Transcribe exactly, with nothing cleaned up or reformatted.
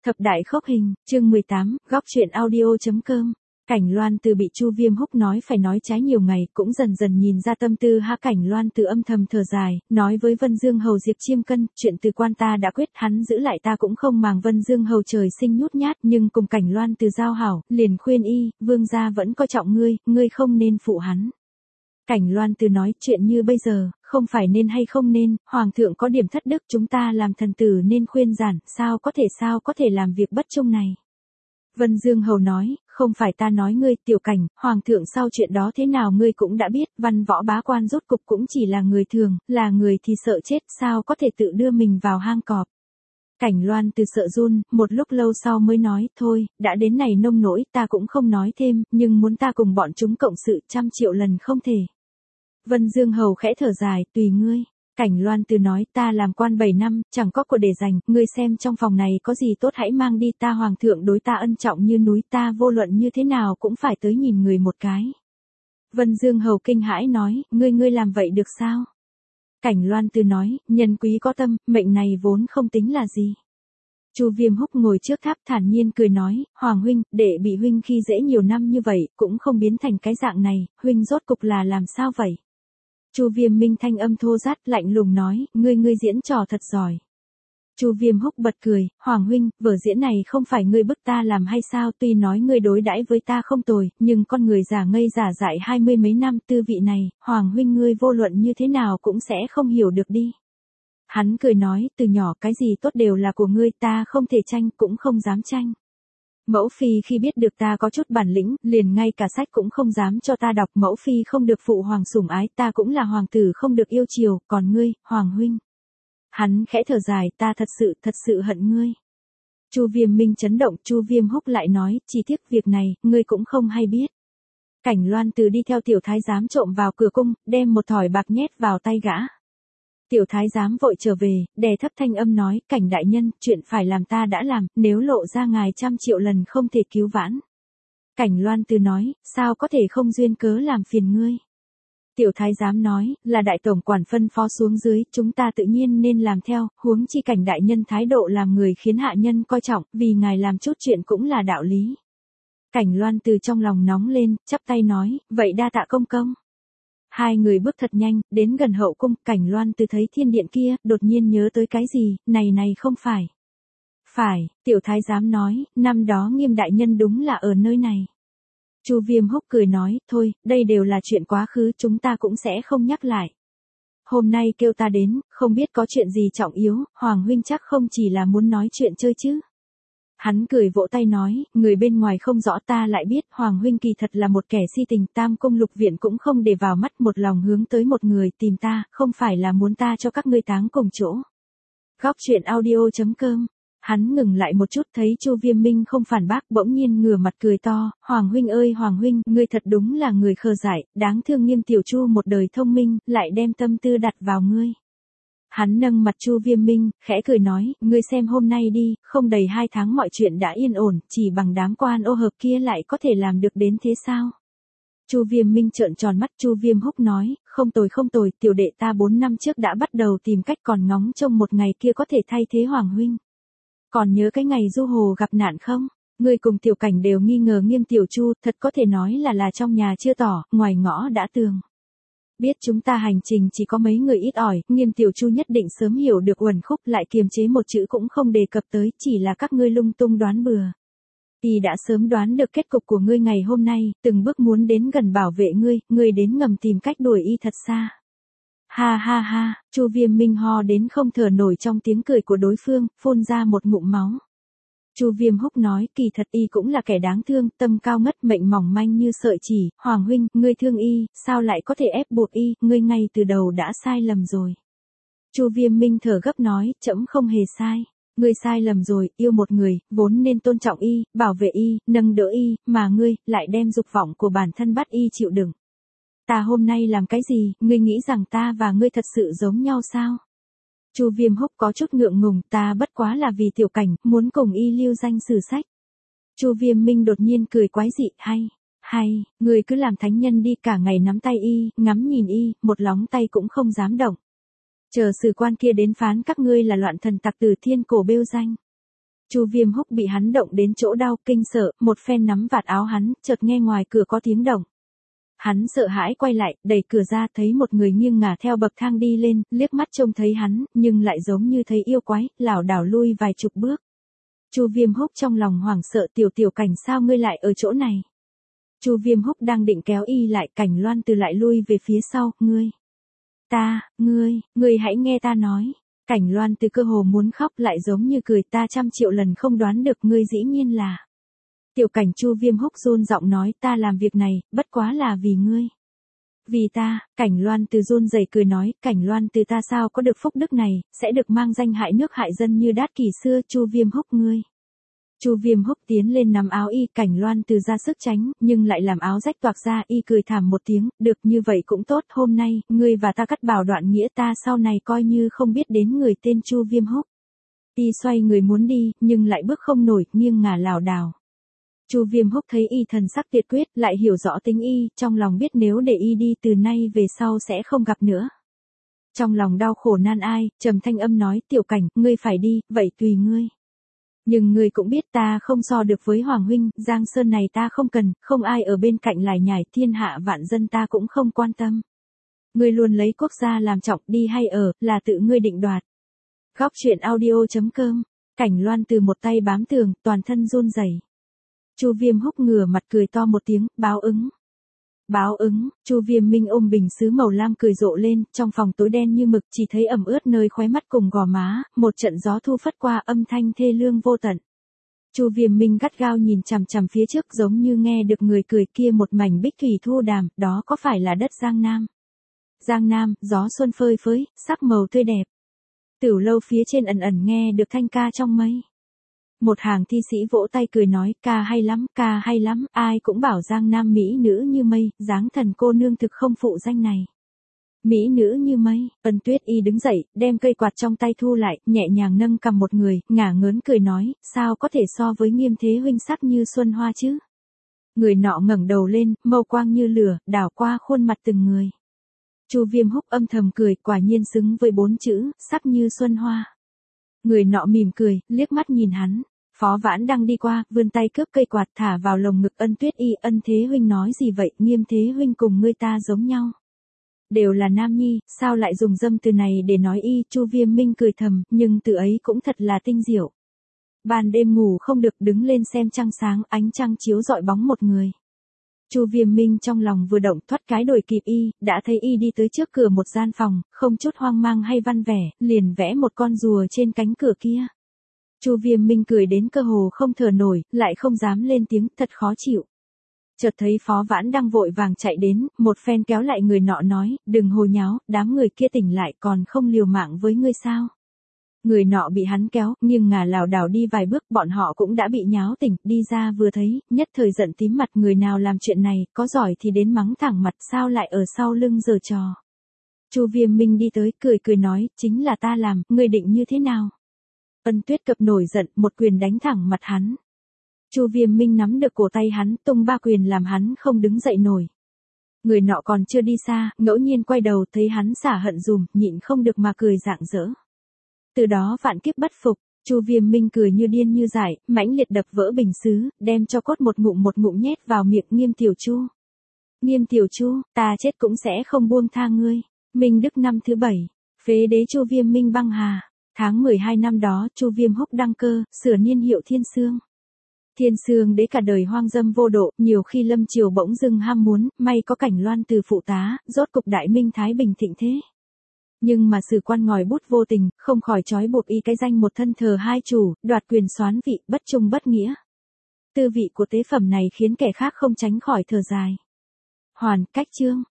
Thập đại khốc hình, chương mười tám, góc truyện audio.com. Cảnh Loan Từ bị Chu Viêm Húc nói phải nói trái nhiều ngày, cũng dần dần nhìn ra tâm tư ha. Cảnh Loan Từ âm thầm thở dài, nói với Vân Dương Hầu Diệp Chiêm Cân, chuyện từ quan ta đã quyết, hắn giữ lại ta cũng không màng. Vân Dương Hầu trời sinh nhút nhát, nhưng cùng Cảnh Loan Từ giao hảo, liền khuyên y, vương gia vẫn coi trọng ngươi, ngươi không nên phụ hắn. Cảnh Loan Từ nói, chuyện như bây giờ, không phải nên hay không nên, hoàng thượng có điểm thất đức, chúng ta làm thần tử nên khuyên giản, sao có thể sao có thể làm việc bất trung này. Vân Dương Hầu nói, không phải ta nói ngươi, Tiểu Cảnh, hoàng thượng sau chuyện đó thế nào ngươi cũng đã biết, văn võ bá quan rốt cục cũng chỉ là người thường, là người thì sợ chết, sao có thể tự đưa mình vào hang cọp. Cảnh Loan Từ sợ run, một lúc lâu sau mới nói, thôi, đã đến này nông nỗi ta cũng không nói thêm, nhưng muốn ta cùng bọn chúng cộng sự trăm triệu lần không thể. Vân Dương Hầu khẽ thở dài, tùy ngươi. Cảnh Loan Từ nói, ta làm quan bảy năm, chẳng có của để dành, ngươi xem trong phòng này có gì tốt hãy mang đi, ta hoàng thượng đối ta ân trọng như núi, ta vô luận như thế nào cũng phải tới nhìn người một cái. Vân Dương Hầu kinh hãi nói, ngươi ngươi làm vậy được sao? Cảnh Loan Từ nói, nhân quý có tâm, mệnh này vốn không tính là gì. Chu Viêm Húc ngồi trước tháp thản nhiên cười nói, hoàng huynh, đệ bị huynh khi dễ nhiều năm như vậy, cũng không biến thành cái dạng này, huynh rốt cục là làm sao vậy? Chu Viêm Minh thanh âm thô rát lạnh lùng nói, ngươi ngươi diễn trò thật giỏi. Chu Viêm Húc bật cười, hoàng huynh, vở diễn này không phải ngươi bức ta làm hay sao, tuy nói ngươi đối đãi với ta không tồi, nhưng con người giả ngây giả dại hai mươi mấy năm tư vị này, hoàng huynh ngươi vô luận như thế nào cũng sẽ không hiểu được đi. Hắn cười nói, từ nhỏ cái gì tốt đều là của ngươi, ta không thể tranh, cũng không dám tranh. Mẫu phi khi biết được ta có chút bản lĩnh, liền ngay cả sách cũng không dám cho ta đọc, mẫu phi không được phụ hoàng sủng ái, ta cũng là hoàng tử không được yêu chiều, còn ngươi, hoàng huynh. Hắn khẽ thở dài, ta thật sự, thật sự hận ngươi. Chu Viêm Minh chấn động, Chu Viêm Húc lại nói, chỉ tiếc việc này, ngươi cũng không hay biết. Cảnh Loan Từ đi theo tiểu thái giám trộm vào cửa cung, đem một thỏi bạc nhét vào tay gã. Tiểu thái giám vội trở về, đè thấp thanh âm nói, Cảnh đại nhân, chuyện phải làm ta đã làm, nếu lộ ra ngài trăm triệu lần không thể cứu vãn. Cảnh Loan Từ nói, sao có thể không duyên cớ làm phiền ngươi. Tiểu thái giám nói, là đại tổng quản phân phó xuống dưới, chúng ta tự nhiên nên làm theo, huống chi Cảnh đại nhân thái độ làm người khiến hạ nhân coi trọng, vì ngài làm chút chuyện cũng là đạo lý. Cảnh Loan Từ trong lòng nóng lên, chắp tay nói, vậy đa tạ công công. Hai người bước thật nhanh, đến gần hậu cung, Cảnh Loan Từ thấy thiên điện kia, đột nhiên nhớ tới cái gì, này này không phải. Phải, tiểu thái giám nói, năm đó Nghiêm đại nhân đúng là ở nơi này. Chu Viêm Húc cười nói, thôi, đây đều là chuyện quá khứ, chúng ta cũng sẽ không nhắc lại. Hôm nay kêu ta đến, không biết có chuyện gì trọng yếu, hoàng huynh chắc không chỉ là muốn nói chuyện chơi chứ. Hắn cười vỗ tay nói, người bên ngoài không rõ ta lại biết, hoàng huynh kỳ thật là một kẻ si tình, tam cung lục viện cũng không để vào mắt, một lòng hướng tới một người tìm ta, không phải là muốn ta cho các ngươi táng cùng chỗ. Góc truyện audio.com. Hắn ngừng lại một chút thấy Chu Viêm Minh không phản bác, bỗng nhiên ngửa mặt cười to, hoàng huynh ơi hoàng huynh, ngươi thật đúng là người khờ dại, đáng thương Nghiêm tiểu Chu một đời thông minh, lại đem tâm tư đặt vào ngươi. Hắn nâng mặt Chu Viêm Minh, khẽ cười nói, ngươi xem hôm nay đi, không đầy hai tháng mọi chuyện đã yên ổn, chỉ bằng đám quan ô hợp kia lại có thể làm được đến thế sao? Chu Viêm Minh trợn tròn mắt, Chu Viêm Húc nói, không tồi không tồi, tiểu đệ ta bốn năm trước đã bắt đầu tìm cách, còn ngóng trông một ngày kia có thể thay thế hoàng huynh. Còn nhớ cái ngày Du Hồ gặp nạn không? Ngươi cùng Tiểu Cảnh đều nghi ngờ Nghiêm tiểu Chu, thật có thể nói là là trong nhà chưa tỏ, ngoài ngõ đã tường. Biết chúng ta hành trình chỉ có mấy người ít ỏi, Nghiêm tiểu Chu nhất định sớm hiểu được uẩn khúc, lại kiềm chế một chữ cũng không đề cập tới, chỉ là các ngươi lung tung đoán bừa. Y đã sớm đoán được kết cục của ngươi ngày hôm nay, từng bước muốn đến gần bảo vệ ngươi, ngươi đến ngầm tìm cách đuổi y thật xa. Ha ha ha, Chu Viêm Minh ho đến không thở nổi trong tiếng cười của đối phương, phun ra một ngụm máu. Chu Viêm Húc nói, kỳ thật y cũng là kẻ đáng thương, tâm cao ngất, mệnh mỏng manh như sợi chỉ, hoàng huynh, ngươi thương y, sao lại có thể ép buộc y, ngươi ngay từ đầu đã sai lầm rồi. Chu Viêm Minh thở gấp nói, trẫm không hề sai. Ngươi sai lầm rồi, yêu một người, vốn nên tôn trọng y, bảo vệ y, nâng đỡ y, mà ngươi, lại đem dục vọng của bản thân bắt y chịu đựng. Ta hôm nay làm cái gì, ngươi nghĩ rằng ta và ngươi thật sự giống nhau sao? Chu Viêm Húc có chút ngượng ngùng, ta bất quá là vì Tiểu Cảnh, muốn cùng y lưu danh sử sách. Chu Viêm Minh đột nhiên cười quái dị, hay, hay, ngươi cứ làm thánh nhân đi, cả ngày nắm tay y, ngắm nhìn y, một lóng tay cũng không dám động. Chờ sử quan kia đến phán các ngươi là loạn thần tặc, từ thiên cổ bêu danh. Chu Viêm Húc bị hắn động đến chỗ đau, kinh sợ, một phen nắm vạt áo hắn, chợt nghe ngoài cửa có tiếng động. Hắn sợ hãi quay lại, đẩy cửa ra, thấy một người nghiêng ngả theo bậc thang đi lên, liếc mắt trông thấy hắn, nhưng lại giống như thấy yêu quái, lảo đảo lui vài chục bước. Chu Viêm Húc trong lòng hoảng sợ, tiểu tiểu Cảnh sao ngươi lại ở chỗ này? Chu Viêm Húc đang định kéo y lại, Cảnh Loan Từ lại lui về phía sau, ngươi. Ta, ngươi, ngươi hãy nghe ta nói. Cảnh Loan Từ cơ hồ muốn khóc, lại giống như cười, ta trăm triệu lần không đoán được, ngươi dĩ nhiên là. Tiểu Cảnh. Chu Viêm Húc run giọng nói, ta làm việc này, bất quá là vì ngươi. Vì ta. Cảnh Loan Từ run rẩy cười nói, Cảnh Loan Từ ta sao có được phúc đức này, sẽ được mang danh hại nước hại dân như Đát Kỷ xưa. Chu Viêm Húc ngươi. Chu Viêm Húc tiến lên nắm áo y, Cảnh Loan Từ ra sức tránh, nhưng lại làm áo rách toạc ra, y cười thảm một tiếng, được như vậy cũng tốt, hôm nay, ngươi và ta cắt bảo đoạn nghĩa, ta sau này coi như không biết đến người tên Chu Viêm Húc. Y xoay người muốn đi, nhưng lại bước không nổi, nghiêng ngả lảo đảo. Chu Viêm Húc thấy y thần sắc kiệt quyết, lại hiểu rõ tính y, trong lòng biết nếu để y đi từ nay về sau sẽ không gặp nữa. Trong lòng đau khổ nan ai, trầm thanh âm nói, tiểu Cảnh, ngươi phải đi, vậy tùy ngươi. Nhưng ngươi cũng biết ta không so được với Hoàng huynh, Giang Sơn này ta không cần, không ai ở bên cạnh lải nhải, thiên hạ vạn dân ta cũng không quan tâm. Ngươi luôn lấy quốc gia làm trọng, đi hay ở, là tự ngươi định đoạt. Góc truyện audio chấm com, Cảnh Loan Từ một tay bám tường, toàn thân run rẩy. Chu Viêm Húc ngửa mặt cười to một tiếng, báo ứng. Báo ứng. Chu Viêm Minh ôm bình sứ màu lam cười rộ lên, trong phòng tối đen như mực, chỉ thấy ẩm ướt nơi khóe mắt cùng gò má, một trận gió thu phất qua, âm thanh thê lương vô tận. Chu Viêm Minh gắt gao nhìn chằm chằm phía trước, giống như nghe được người cười, kia một mảnh bích thủy thu đàm, đó có phải là đất Giang Nam? Giang Nam, gió xuân phơi phới, sắc màu tươi đẹp. Tửu lâu phía trên ẩn ẩn nghe được thanh ca trong mây. Một hàng thi sĩ vỗ tay cười nói, ca hay lắm, ca hay lắm, ai cũng bảo Giang Nam mỹ nữ như mây, dáng thần cô nương thực không phụ danh này. Mỹ nữ như mây. Ân Tuyết Y đứng dậy, đem cây quạt trong tay thu lại, nhẹ nhàng nâng cầm một người, ngả ngớn cười nói, sao có thể so với Nghiêm Thế huynh sắc như xuân hoa chứ? Người nọ ngẩng đầu lên, mâu quang như lửa, đảo qua khuôn mặt từng người. Chu Viêm Húc âm thầm cười, quả nhiên xứng với bốn chữ, sắc như xuân hoa. Người nọ mỉm cười, liếc mắt nhìn hắn. Phó Vãn đang đi qua, vươn tay cướp cây quạt thả vào lồng ngực Ân Tuyết Y. Ân Thế huynh nói gì vậy? Nghiêm Thế huynh cùng ngươi ta giống nhau. Đều là nam nhi, sao lại dùng dâm từ này để nói y? Chu Viêm Minh cười thầm, nhưng từ ấy cũng thật là tinh diệu. Ban đêm ngủ không được, đứng lên xem trăng sáng, ánh trăng chiếu rọi bóng một người. Chu Viêm Minh trong lòng vừa động, thoát cái đuổi kịp y, đã thấy y đi tới trước cửa một gian phòng, không chút hoang mang hay văn vẻ, liền vẽ một con rùa trên cánh cửa kia. Chu Viêm Minh cười đến cơ hồ không thở nổi, lại không dám lên tiếng, thật khó chịu. Chợt thấy Phó Vãn đang vội vàng chạy đến, một phen kéo lại người nọ nói, đừng hồ nháo, đám người kia tỉnh lại còn không liều mạng với ngươi sao? Người nọ bị hắn kéo, nhưng ngả lảo đảo đi vài bước, bọn họ cũng đã bị nháo tỉnh, đi ra vừa thấy, nhất thời giận tím mặt, người nào làm chuyện này, có giỏi thì đến mắng thẳng mặt, sao lại ở sau lưng giở trò. Chu Viêm Minh đi tới, cười cười nói, chính là ta làm, ngươi định như thế nào? Ân Tuyết Cập nổi giận, một quyền đánh thẳng mặt hắn. Chu Viêm Minh nắm được cổ tay hắn, tung ba quyền làm hắn không đứng dậy nổi. Người nọ còn chưa đi xa, ngẫu nhiên quay đầu thấy hắn xả hận dùm, nhịn không được mà cười rạng rỡ. Từ đó vạn kiếp bất phục, Chu Viêm Minh cười như điên như dại, mãnh liệt đập vỡ bình sứ, đem cho cốt một ngụm một ngụm nhét vào miệng Nghiêm Tiểu Chu. Nghiêm Tiểu Chu, ta chết cũng sẽ không buông tha ngươi. Minh Đức năm thứ bảy, phế đế Chu Viêm Minh băng hà. Tháng mười hai năm đó, Chu Viêm Húc đăng cơ, sửa niên hiệu Thiên Xương. Thiên Xương đế cả đời hoang dâm vô độ, nhiều khi lâm triều bỗng dưng ham muốn, may có Cảnh Loan Từ phụ tá, rốt cục đại minh thái bình thịnh thế. Nhưng mà sử quan ngòi bút vô tình, không khỏi trói buộc y cái danh một thân thờ hai chủ, đoạt quyền soán vị, bất trung bất nghĩa. Tư vị của tế phẩm này khiến kẻ khác không tránh khỏi thở dài. Hoàn, cách chương.